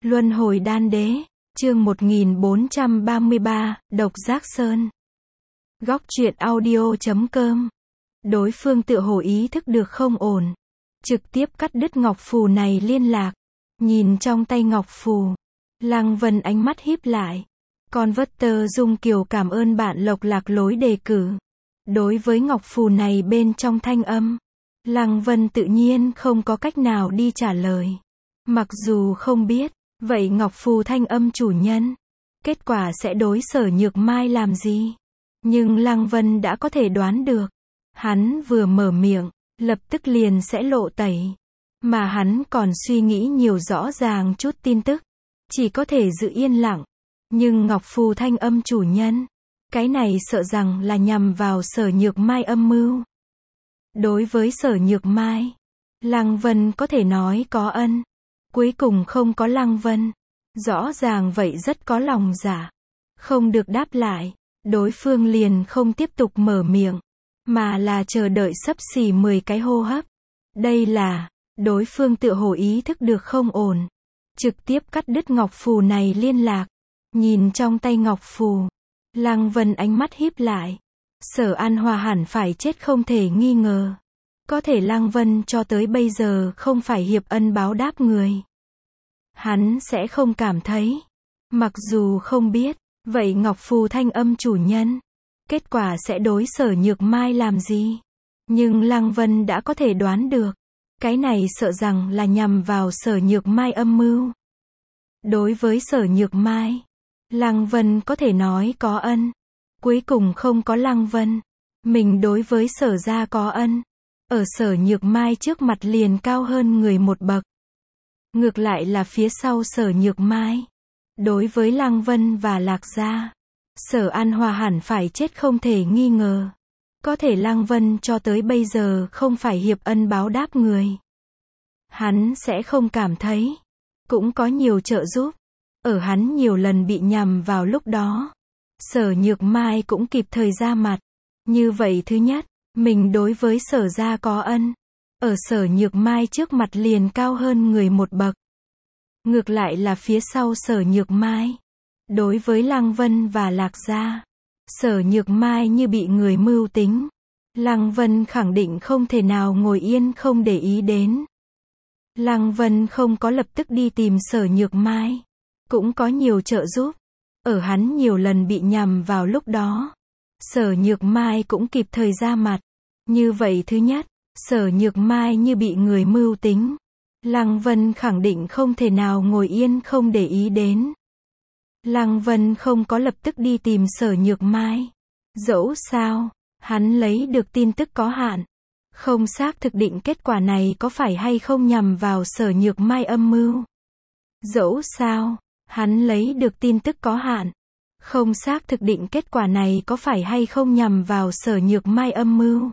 Luân hồi đan đế, chương 1433, độc giác sơn. Góc truyện audio.com. Đối phương tựa hồ ý thức được không ổn, trực tiếp cắt đứt ngọc phù này liên lạc. Nhìn trong tay ngọc phù, Lăng Vân ánh mắt híp lại. Con vất tơ Dung Kiều cảm ơn bạn Lộc Lạc lối đề cử. Đối với ngọc phù này bên trong thanh âm, Lăng Vân tự nhiên không có cách nào đi trả lời. Mặc dù không biết, vậy ngọc phù thanh âm chủ nhân, kết quả sẽ đối Sở Nhược Mai làm gì? Nhưng Lăng Vân đã có thể đoán được. Hắn vừa mở miệng, lập tức liền sẽ lộ tẩy. Mà hắn còn suy nghĩ nhiều rõ ràng chút tin tức, chỉ có thể giữ yên lặng. Nhưng ngọc phù thanh âm chủ nhân, cái này sợ rằng là nhằm vào Sở Nhược Mai âm mưu. Đối với Sở Nhược Mai, Lăng Vân có thể nói có ân. Cuối cùng không có Lăng Vân. Rõ ràng vậy rất có lòng dạ. Không được đáp lại, đối phương liền không tiếp tục mở miệng, mà là chờ đợi xấp xỉ 10 cái hô hấp. Đây là, đối phương tựa hồ ý thức được không ổn, trực tiếp cắt đứt ngọc phù này liên lạc. Nhìn trong tay ngọc phù, Lăng Vân ánh mắt híp lại. Sở An Hòa hẳn phải chết không thể nghi ngờ. Có thể Lăng Vân cho tới bây giờ không phải hiệp ân báo đáp người. Hắn sẽ không cảm thấy. Mặc dù không biết, vậy ngọc phù thanh âm chủ nhân, kết quả sẽ đối Sở Nhược Mai làm gì? Nhưng Lăng Vân đã có thể đoán được. Cái này sợ rằng là nhằm vào Sở Nhược Mai âm mưu. Đối với Sở Nhược Mai, Lăng Vân có thể nói có ân. Cuối cùng không có Lăng Vân, mình đối với Sở gia có ân. Ở Sở Nhược Mai trước mặt liền cao hơn người một bậc. Ngược lại là phía sau Sở Nhược Mai, đối với Lăng Vân và Lạc gia, Sở An Hòa hẳn phải chết không thể nghi ngờ. Có thể Lăng Vân cho tới bây giờ không phải hiệp ân báo đáp người. Hắn sẽ không cảm thấy. Cũng có nhiều trợ giúp. Ở hắn nhiều lần bị nhằm vào lúc đó, Sở Nhược Mai cũng kịp thời ra mặt. Như vậy thứ nhất, mình đối với Sở gia có ân. Ở Sở Nhược Mai trước mặt liền cao hơn người một bậc. Ngược lại là phía sau Sở Nhược Mai, đối với Lăng Vân và Lạc gia, Sở Nhược Mai như bị người mưu tính. Lăng Vân khẳng định không thể nào ngồi yên không để ý đến. Lăng Vân không có lập tức đi tìm Sở Nhược Mai. Cũng có nhiều trợ giúp. Ở hắn nhiều lần bị nhằm vào lúc đó, Sở Nhược Mai cũng kịp thời ra mặt. Như vậy thứ nhất, Sở Nhược Mai như bị người mưu tính. Lăng Vân khẳng định không thể nào ngồi yên không để ý đến. Lăng Vân không có lập tức đi tìm Sở Nhược Mai. Dẫu sao, hắn lấy được tin tức có hạn. Không xác thực định kết quả này có phải hay không nhằm vào Sở Nhược Mai âm mưu. Dẫu sao, hắn lấy được tin tức có hạn. Không xác thực định kết quả này có phải hay không nhằm vào Sở Nhược Mai âm mưu.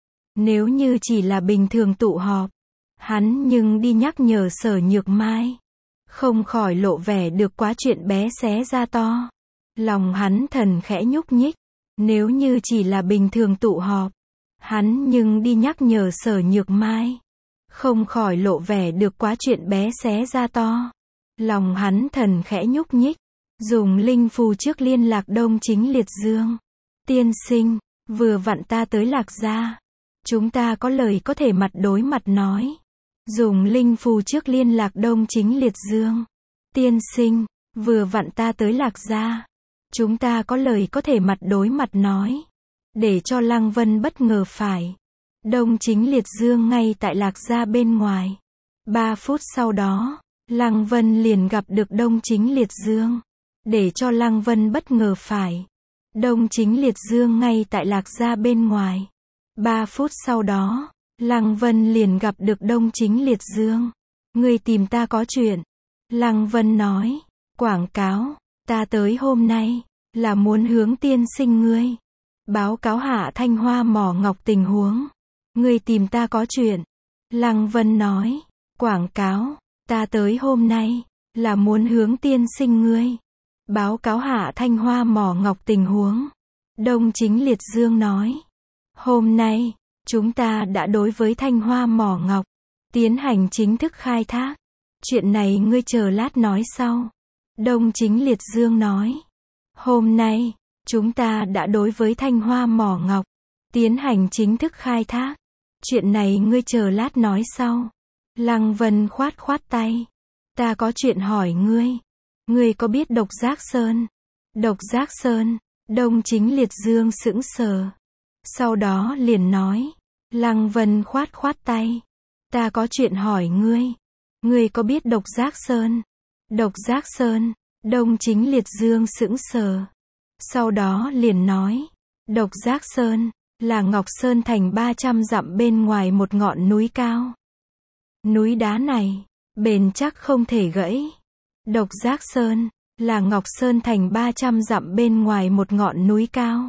Nếu như chỉ là bình thường tụ họp, hắn nhưng đi nhắc nhở Sở Nhược Mai, không khỏi lộ vẻ được quá chuyện bé xé ra to. Lòng hắn thần khẽ nhúc nhích. Nếu như chỉ là bình thường tụ họp, hắn nhưng đi nhắc nhở Sở Nhược Mai, không khỏi lộ vẻ được quá chuyện bé xé ra to. Lòng hắn thần khẽ nhúc nhích. Dùng linh phù trước liên lạc Đông Chính Liệt Dương. Tiên sinh, vừa vặn ta tới Lạc gia. Chúng ta có lời có thể mặt đối mặt nói. Dùng linh phù trước liên lạc Đông Chính Liệt Dương. Tiên sinh, vừa vặn ta tới Lạc gia. Chúng ta có lời có thể mặt đối mặt nói. Để cho Lăng Vân bất ngờ phải. Đông Chính Liệt Dương ngay tại Lạc gia bên ngoài. 3 phút sau đó, Lăng Vân liền gặp được Đông Chính Liệt Dương. Để cho Lăng Vân bất ngờ phải. Đông Chính Liệt Dương ngay tại Lạc gia bên ngoài. 3 phút sau đó, Lăng Vân liền gặp được Đông Chính Liệt Dương. Ngươi tìm ta có chuyện. Lăng Vân nói. Quảng cáo. Ta tới hôm nay, là muốn hướng tiên sinh ngươi báo cáo Hạ Thanh Hoa mỏ ngọc tình huống. Ngươi tìm ta có chuyện. Lăng Vân nói. Quảng cáo. Ta tới hôm nay, là muốn hướng tiên sinh ngươi báo cáo Hạ Thanh Hoa mỏ ngọc tình huống. Đông Chính Liệt Dương nói. Hôm nay, chúng ta đã đối với Thanh Hoa mỏ ngọc tiến hành chính thức khai thác. chuyện này ngươi chờ lát nói sau. Đông Chính Liệt Dương nói. Hôm nay, chúng ta đã đối với Thanh Hoa mỏ ngọc tiến hành chính thức khai thác. Chuyện này ngươi chờ lát nói sau. Lăng Vân khoát khoát tay. Ta có chuyện hỏi ngươi. Ngươi có biết Độc Giác Sơn? Độc Giác Sơn, Đông Chính Liệt Dương sững sờ. Sau đó liền nói. Lăng Vân khoát khoát tay. Ta có chuyện hỏi ngươi. Ngươi có biết Độc Giác Sơn? Độc Giác Sơn, Đông Chính Liệt Dương sững sờ. Sau đó liền nói. Độc Giác Sơn, là Ngọc Sơn thành 300 dặm bên ngoài một ngọn núi cao. Núi đá này, bền chắc không thể gãy. Độc Giác Sơn, là Ngọc Sơn thành 300 dặm bên ngoài một ngọn núi cao.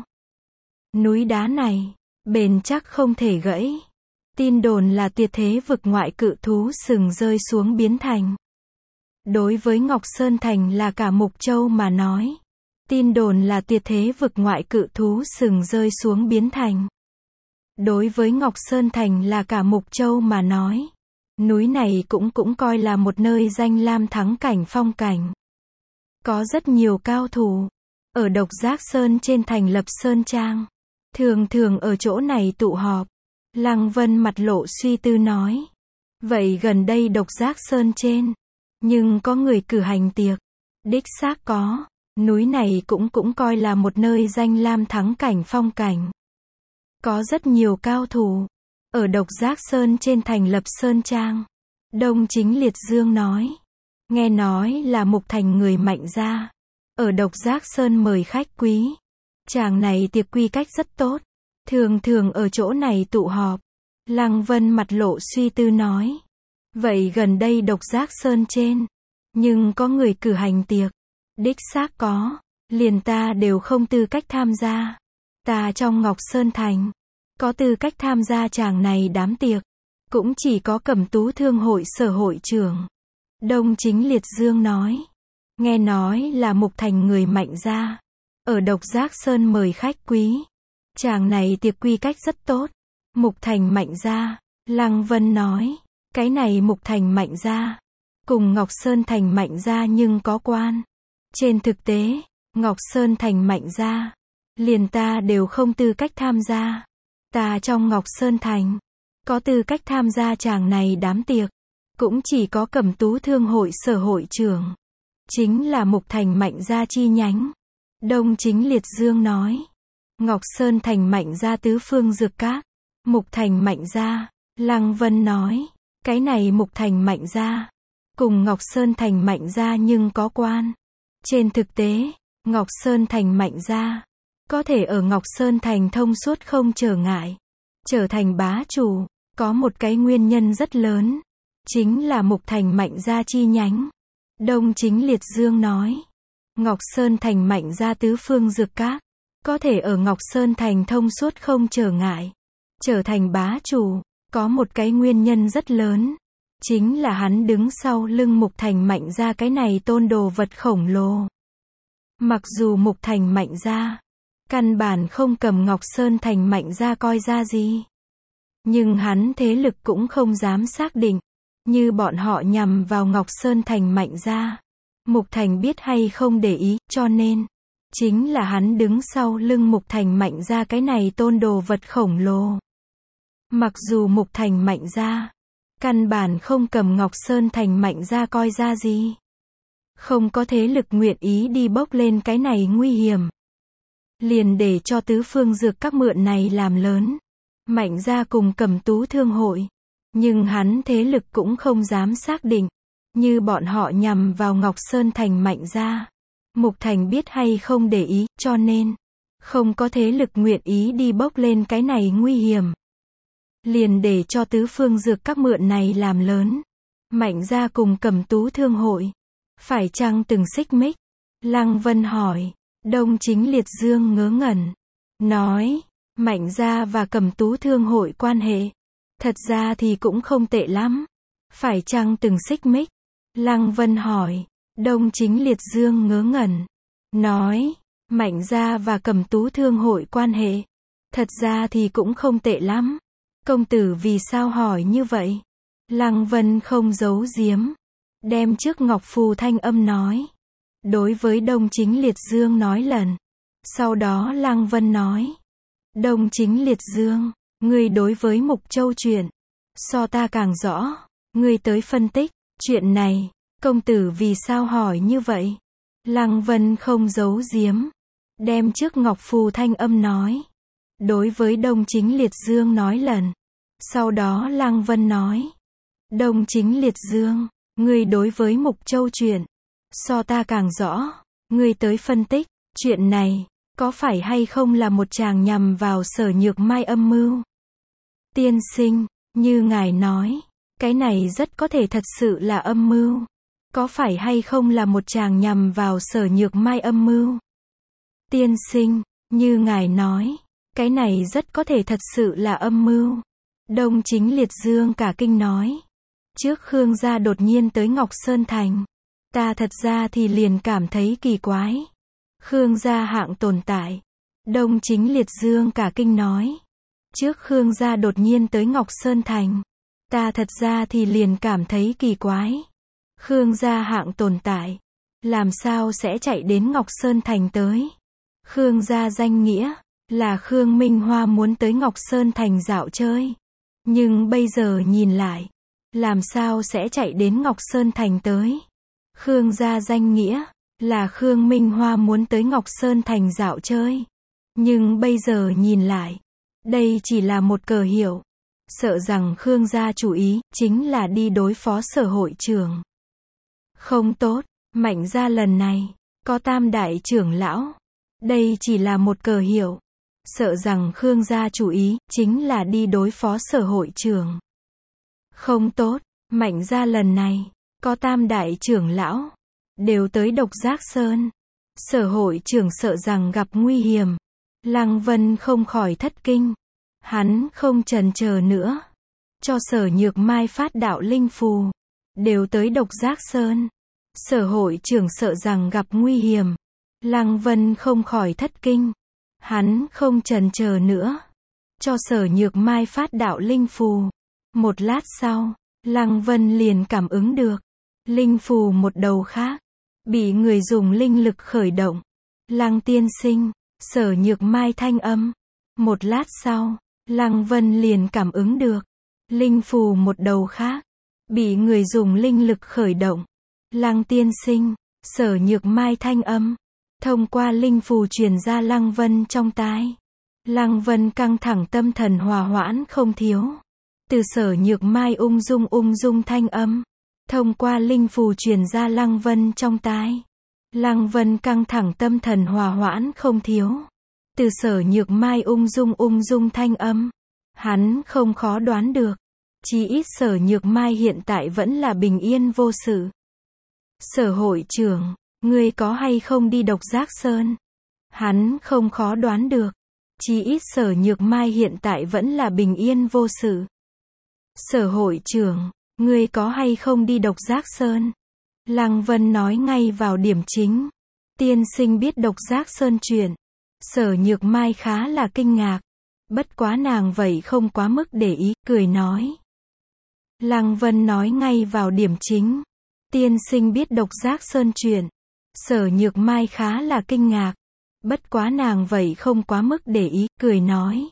Núi đá này, bền chắc không thể gãy. Tin đồn là tuyệt thế vực ngoại cự thú sừng rơi xuống biến thành. Đối với Ngọc Sơn thành là cả Mục Châu mà nói. Tin đồn là tuyệt thế vực ngoại cự thú sừng rơi xuống biến thành. Đối với Ngọc Sơn thành là cả Mục Châu mà nói. Núi này cũng coi là một nơi danh lam thắng cảnh phong cảnh. Có rất nhiều cao thủ. Ở Độc Giác Sơn trên thành lập Sơn Trang. Thường ở chỗ này tụ họp. Lăng Vân mặt lộ suy tư nói. Vậy gần đây Độc Giác Sơn trên. Nhưng có người cử hành tiệc. Đích xác có. Núi này cũng coi là một nơi danh lam thắng cảnh phong cảnh. Có rất nhiều cao thủ. Ở Độc Giác Sơn trên thành lập Sơn Trang. Đông Chính Liệt Dương nói. Nghe nói là Mục Thành người Mạnh gia. Ở Độc Giác Sơn mời khách quý. Chàng này tiệc quy cách rất tốt. Thường ở chỗ này tụ họp. Lăng Vân mặt lộ suy tư nói. Vậy gần đây Độc Giác Sơn trên. Nhưng có người cử hành tiệc. Đích xác có. Liền ta đều không tư cách tham gia. Ta trong Ngọc Sơn Thành. Có tư cách tham gia chàng này đám tiệc. Cũng chỉ có Cẩm Tú Thương hội sở hội trưởng. Đông Chính Liệt Dương nói. Nghe nói là Mục Thành người Mạnh gia. Ở Độc Giác Sơn mời khách quý. Chàng này tiệc quy cách rất tốt. Mục Thành Mạnh gia. Lăng Vân nói. Cái này Mục Thành Mạnh gia. Cùng Ngọc Sơn Thành Mạnh gia nhưng có quan. Trên thực tế, Ngọc Sơn Thành Mạnh gia. Liền ta đều không tư cách tham gia. Ta trong Ngọc Sơn Thành. Có tư cách tham gia chàng này đám tiệc. Cũng chỉ có Cẩm Tú Thương hội sở hội trưởng. Chính là Mục Thành Mạnh gia chi nhánh. Đông Chính Liệt Dương nói. Ngọc Sơn Thành Mạnh gia tứ phương dược các. Mục Thành Mạnh gia. Lăng Vân nói. Cái này Mục Thành Mạnh gia. Cùng Ngọc Sơn Thành Mạnh gia nhưng có quan. Trên thực tế, Ngọc Sơn Thành Mạnh gia. Có thể ở Ngọc Sơn Thành thông suốt không trở ngại. Trở thành bá chủ. Có một cái nguyên nhân rất lớn. Chính là Mục Thành Mạnh gia chi nhánh. Đông Chính Liệt Dương nói. Ngọc Sơn Thành Mạnh gia tứ phương dược các. Có thể ở Ngọc Sơn Thành thông suốt không trở ngại. Trở thành bá chủ. Có một cái nguyên nhân rất lớn. Chính là hắn đứng sau lưng Mục Thành Mạnh gia cái này tôn đồ vật khổng lồ. Mặc dù Mục Thành Mạnh gia. Căn bản không cầm Ngọc Sơn Thành Mạnh gia coi ra gì. Nhưng hắn thế lực cũng không dám xác định. Như bọn họ nhằm vào Ngọc Sơn Thành Mạnh gia. Mục Thành biết hay không để ý, cho nên. Chính là hắn đứng sau lưng Mục Thành Mạnh gia cái này tôn đồ vật khổng lồ. Mặc dù Mục Thành Mạnh gia. Căn bản không cầm Ngọc Sơn Thành Mạnh gia coi ra gì. Không có thế lực nguyện ý đi bốc lên cái này nguy hiểm. Liền để cho tứ phương dược các mượn này làm lớn. Mạnh gia cùng Cẩm Tú Thương hội. Nhưng hắn thế lực cũng không dám xác định. Như bọn họ nhằm vào Ngọc Sơn Thành Mạnh gia. Mục Thành biết hay không để ý, cho nên. Không có thế lực nguyện ý đi bốc lên cái này nguy hiểm. Liền để cho tứ phương dược các mượn này làm lớn. Mạnh gia cùng Cẩm Tú Thương hội. Phải chăng từng xích mích? Lăng Vân hỏi. Đông Chính Liệt Dương ngớ ngẩn. Nói. Mạnh gia và Cẩm Tú Thương hội quan hệ. Thật ra thì cũng không tệ lắm. Phải chăng từng xích mích? Lăng Vân hỏi. Đông Chính Liệt Dương ngớ ngẩn. Nói. Mạnh gia và Cẩm Tú Thương hội quan hệ. Thật ra thì cũng không tệ lắm. Công tử vì sao hỏi như vậy? Lăng Vân không giấu giếm. Đem trước ngọc phù thanh âm nói. Đối với Đông Chính Liệt Dương nói lần. Sau đó Lăng Vân nói. Đông Chính Liệt Dương, ngươi đối với Mục Châu chuyện, so ta càng rõ. Ngươi tới phân tích, chuyện này, công tử vì sao hỏi như vậy? Lăng Vân không giấu giếm. Đem trước ngọc phù thanh âm nói. Đối với Đông Chính Liệt Dương nói lần. Sau đó Lăng Vân nói. Đông Chính Liệt Dương, ngươi đối với Mục Châu chuyện, so ta càng rõ. Ngươi tới phân tích, chuyện này, có phải hay không là một chàng nhằm vào Sở Nhược Mai âm mưu? Tiên sinh, như ngài nói, cái này rất có thể thật sự là âm mưu. Có phải hay không là một chàng nhằm vào Sở Nhược Mai âm mưu? Tiên sinh, như ngài nói, cái này rất có thể thật sự là âm mưu. Đông Chính Liệt Dương cả kinh nói. Trước Khương gia đột nhiên tới Ngọc Sơn Thành, ta thật ra thì liền cảm thấy kỳ quái. Khương gia hạng tồn tại. Đông Chính Liệt Dương cả kinh nói. Trước Khương gia đột nhiên tới Ngọc Sơn Thành, ta thật ra thì liền cảm thấy kỳ quái. Khương gia hạng tồn tại, làm sao sẽ chạy đến Ngọc Sơn Thành tới? Khương gia danh nghĩa, là Khương Minh Hoa muốn tới Ngọc Sơn Thành dạo chơi. Nhưng bây giờ nhìn lại, làm sao sẽ chạy đến Ngọc Sơn Thành tới? Khương gia danh nghĩa, là Khương Minh Hoa muốn tới Ngọc Sơn Thành dạo chơi. Nhưng bây giờ nhìn lại, đây chỉ là một cờ hiệu. Sợ rằng Khương gia chủ ý, chính là đi đối phó Sở hội trưởng. Không tốt, Mạnh gia lần này, có tam đại trưởng lão. Đây chỉ là một cờ hiệu. Sợ rằng Khương gia chủ ý, chính là đi đối phó Sở hội trưởng. Không tốt, Mạnh gia lần này, có tam đại trưởng lão, đều tới Độc Giác Sơn. Sở hội trưởng sợ rằng gặp nguy hiểm. Lăng Vân không khỏi thất kinh. Hắn không chần chờ nữa. Cho Sở Nhược Mai phát đạo linh phù. Đều tới Độc Giác Sơn. Sở hội trưởng sợ rằng gặp nguy hiểm. Lăng Vân không khỏi thất kinh. Hắn không chần chờ nữa. Cho Sở Nhược Mai phát đạo linh phù. Một lát sau, Lăng Vân liền cảm ứng được. Linh phù một đầu khác, bị người dùng linh lực khởi động. Lăng tiên sinh, Sở Nhược Mai thanh âm. Một lát sau, Lăng Vân liền cảm ứng được. Linh phù một đầu khác, bị người dùng linh lực khởi động. Lăng tiên sinh, Sở Nhược Mai thanh âm. Thông qua linh phù truyền ra Lăng Vân trong tai. Lăng Vân căng thẳng tâm thần hòa hoãn không thiếu. Từ Sở Nhược Mai ung dung thanh âm. Thông qua linh phù truyền ra Lăng Vân trong tai. Lăng Vân căng thẳng tâm thần hòa hoãn không thiếu. Từ Sở Nhược Mai ung dung thanh âm. Hắn không khó đoán được. Chí ít Sở Nhược Mai hiện tại vẫn là bình yên vô sự. Sở hội trưởng, ngươi có hay không đi Độc Giác Sơn? Hắn không khó đoán được. Chí ít Sở Nhược Mai hiện tại vẫn là bình yên vô sự. Sở hội trưởng, ngươi có hay không đi Độc Giác Sơn? Lăng Vân nói ngay vào điểm chính. Tiên sinh biết Độc Giác Sơn chuyện. Sở Nhược Mai khá là kinh ngạc. Bất quá nàng vậy không quá mức để ý, cười nói. Lăng Vân nói ngay vào điểm chính. Tiên sinh biết Độc Giác Sơn chuyện. Sở Nhược Mai khá là kinh ngạc. Bất quá nàng vậy không quá mức để ý, cười nói.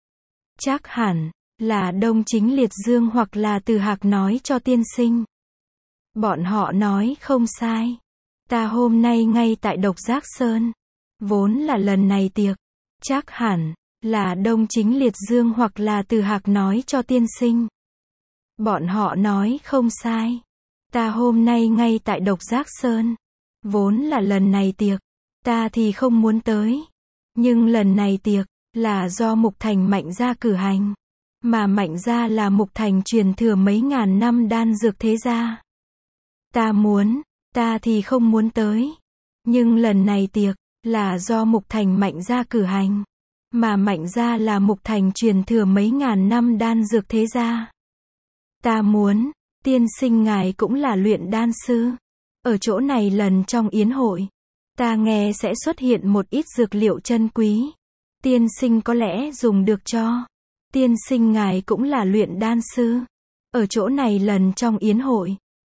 Chắc hẳn là Đông Chính Liệt Dương hoặc là Từ Hạc nói cho tiên sinh. Bọn họ nói không sai. Ta hôm nay ngay tại Độc Giác Sơn. Vốn là lần này tiệc. Chắc hẳn là Đông Chính Liệt Dương hoặc là Từ Hạc nói cho tiên sinh. Bọn họ nói không sai. Ta hôm nay ngay tại Độc Giác Sơn. Vốn là lần này tiệc. Ta thì không muốn tới. Nhưng lần này tiệc là do Mục Thành Mạnh gia cử hành. Mà Mạnh gia là Mục Thành truyền thừa mấy ngàn năm đan dược thế gia. Ta thì không muốn tới. Nhưng lần này tiệc là do Mục Thành Mạnh gia cử hành. Mà Mạnh gia là Mục Thành truyền thừa mấy ngàn năm đan dược thế gia. Tiên sinh ngài cũng là luyện đan sư. Ở chỗ này lần trong yến hội, ta nghe sẽ xuất hiện một ít dược liệu chân quý. Tiên sinh có lẽ dùng được cho. Tiên sinh ngài cũng là luyện đan sư. Ở chỗ này lần trong yến hội,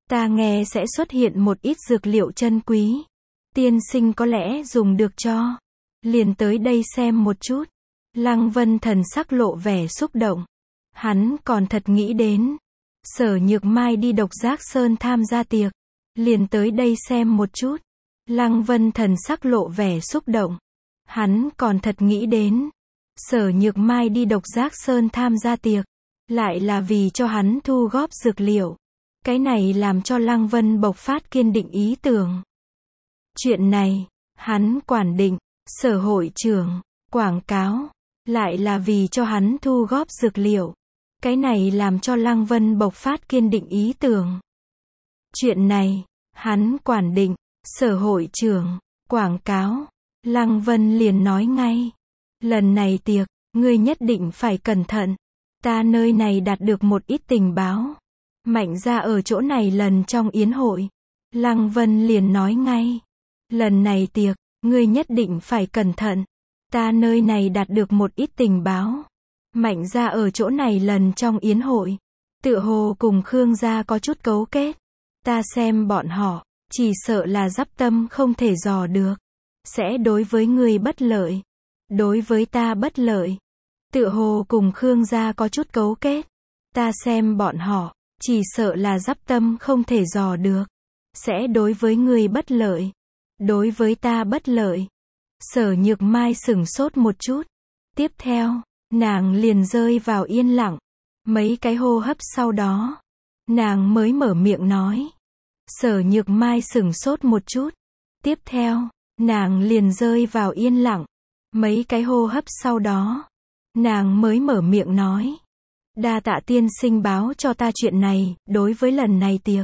Ta nghe sẽ xuất hiện một ít dược liệu chân quý. Tiên sinh có lẽ dùng được cho. Liền tới đây xem một chút. Lăng Vân thần sắc lộ vẻ xúc động. Hắn còn thật nghĩ đến. Sở Nhược Mai đi Độc Giác Sơn tham gia tiệc. Liền tới đây xem một chút. Lăng Vân thần sắc lộ vẻ xúc động. Hắn còn thật nghĩ đến. Sở Nhược Mai đi Độc Giác Sơn tham gia tiệc. Lại là vì cho hắn thu góp dược liệu. Cái này làm cho Lăng Vân bộc phát kiên định ý tưởng. Chuyện này, hắn quản định. Sở hội trưởng, quảng cáo. Lại là vì cho hắn thu góp dược liệu. Cái này làm cho Lăng Vân bộc phát kiên định ý tưởng. Chuyện này, hắn quản định. Sở hội trưởng, quảng cáo. Lăng Vân liền nói ngay. Lần này tiệc, ngươi nhất định phải cẩn thận. Ta nơi này đạt được một ít tình báo. Mạnh gia ở chỗ này lần trong yến hội. Lăng Vân liền nói ngay. Lần này tiệc, ngươi nhất định phải cẩn thận. Ta nơi này đạt được một ít tình báo. Mạnh gia ở chỗ này lần trong yến hội. Tựa hồ cùng Khương gia có chút cấu kết. Ta xem bọn họ, chỉ sợ là giáp tâm không thể dò được. Sẽ đối với ngươi bất lợi. Đối với ta bất lợi. Tựa hồ cùng Khương gia có chút cấu kết. Ta xem bọn họ, chỉ sợ là giáp tâm không thể dò được. Sẽ đối với ngươi bất lợi. Đối với ta bất lợi. Sở Nhược Mai sửng sốt một chút. Tiếp theo, nàng liền rơi vào yên lặng. Mấy cái hô hấp sau đó, nàng mới mở miệng nói. Sở Nhược Mai sửng sốt một chút. Tiếp theo, nàng liền rơi vào yên lặng. Mấy cái hô hấp sau đó, nàng mới mở miệng nói. Đa tạ tiên sinh báo cho ta chuyện này, đối với lần này tiệc.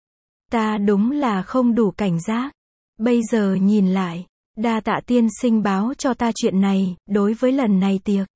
Ta đúng là không đủ cảnh giác. Bây giờ nhìn lại, đa tạ tiên sinh báo cho ta chuyện này, đối với lần này tiệc.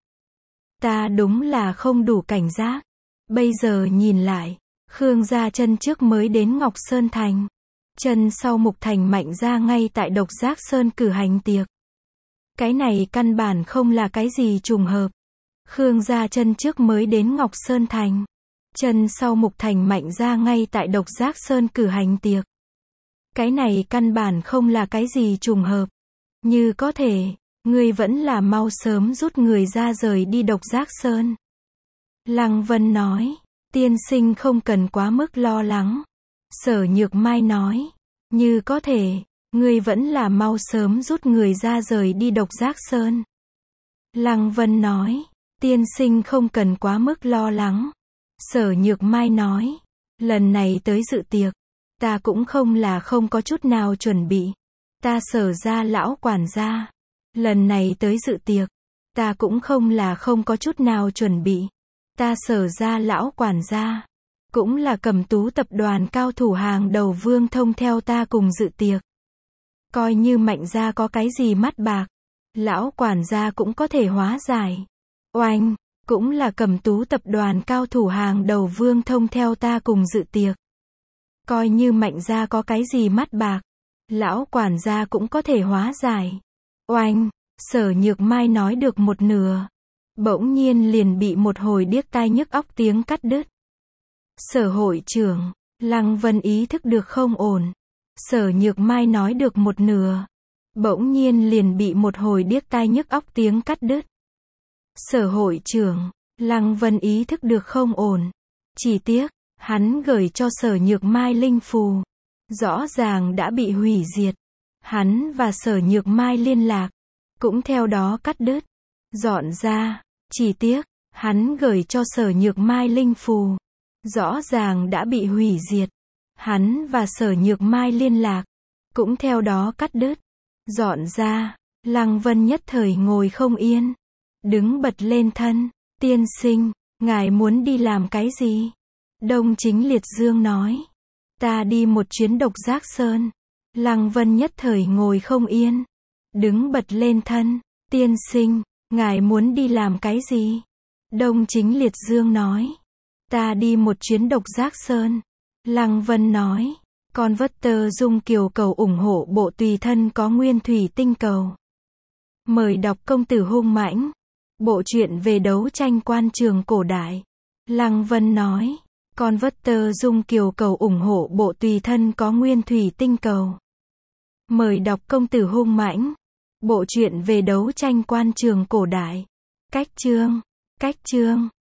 Ta đúng là không đủ cảnh giác. Bây giờ nhìn lại, Khương gia chân trước mới đến Ngọc Sơn Thành. Chân sau Mục Thành Mạnh gia ngay tại Độc Giác Sơn cử hành tiệc. Cái này căn bản không là cái gì trùng hợp. Khương gia chân trước mới đến Ngọc Sơn Thành. Chân sau Mục Thành Mạnh gia ngay tại Độc Giác Sơn cử hành tiệc. Cái này căn bản không là cái gì trùng hợp. Như có thể, ngươi vẫn là mau sớm rút người ra rời đi Độc Giác Sơn. Lăng Vân nói, tiên sinh không cần quá mức lo lắng. Sở Nhược Mai nói, như có thể, ngươi vẫn là mau sớm rút người ra rời đi Độc Giác Sơn. Lăng Vân nói, tiên sinh không cần quá mức lo lắng. Sở Nhược Mai nói, lần này tới dự tiệc, ta cũng không là không có chút nào chuẩn bị. Ta Sở gia lão quản gia, lần này tới dự tiệc, ta cũng không là không có chút nào chuẩn bị. Ta Sở gia lão quản gia, cũng là Cẩm Tú tập đoàn cao thủ hàng đầu Vương Thông theo ta cùng dự tiệc. Coi như Mạnh gia có cái gì mắt bạc, lão quản gia cũng có thể hóa giải. Oanh, cũng là Cẩm Tú tập đoàn cao thủ hàng đầu Vương Thông theo ta cùng dự tiệc. Coi như Mạnh gia có cái gì mắt bạc, lão quản gia cũng có thể hóa giải. Oanh, Sở Nhược Mai nói được một nửa, bỗng nhiên liền bị một hồi điếc tai nhức óc tiếng cắt đứt. Sở hội trưởng, Lăng Vân ý thức được không ổn. Sở Nhược Mai nói được một nửa, bỗng nhiên liền bị một hồi điếc tai nhức óc tiếng cắt đứt. Sở hội trưởng, Lăng Vân ý thức được không ổn. Chỉ tiếc, hắn gửi cho Sở Nhược Mai linh phù, rõ ràng đã bị hủy diệt. Hắn và Sở Nhược Mai liên lạc, cũng theo đó cắt đứt. Dọn ra, chỉ tiếc, hắn gửi cho Sở Nhược Mai linh phù, rõ ràng đã bị hủy diệt. Hắn và Sở Nhược Mai liên lạc, cũng theo đó cắt đứt. Dọn ra, Lăng Vân nhất thời ngồi không yên. Đứng bật lên thân, tiên sinh, ngài muốn đi làm cái gì? Đông Chính Liệt Dương nói, ta đi một chuyến Độc Giác Sơn. Lăng Vân nhất thời ngồi không yên. Đứng bật lên thân, tiên sinh, ngài muốn đi làm cái gì? Đông Chính Liệt Dương nói, ta đi một chuyến Độc Giác Sơn. Lăng Vân nói, con vất tơ dung kiều cầu ủng hộ bộ tùy thân có nguyên thủy tinh cầu. Mời đọc công tử hung mãnh. Bộ truyện về đấu tranh quan trường cổ đại. Lăng Vân nói, Converter Dung Kiều cầu ủng hộ bộ tùy thân có nguyên thủy tinh cầu. Mời đọc Công tử hung mãnh. Bộ truyện về đấu tranh quan trường cổ đại. Cách chương.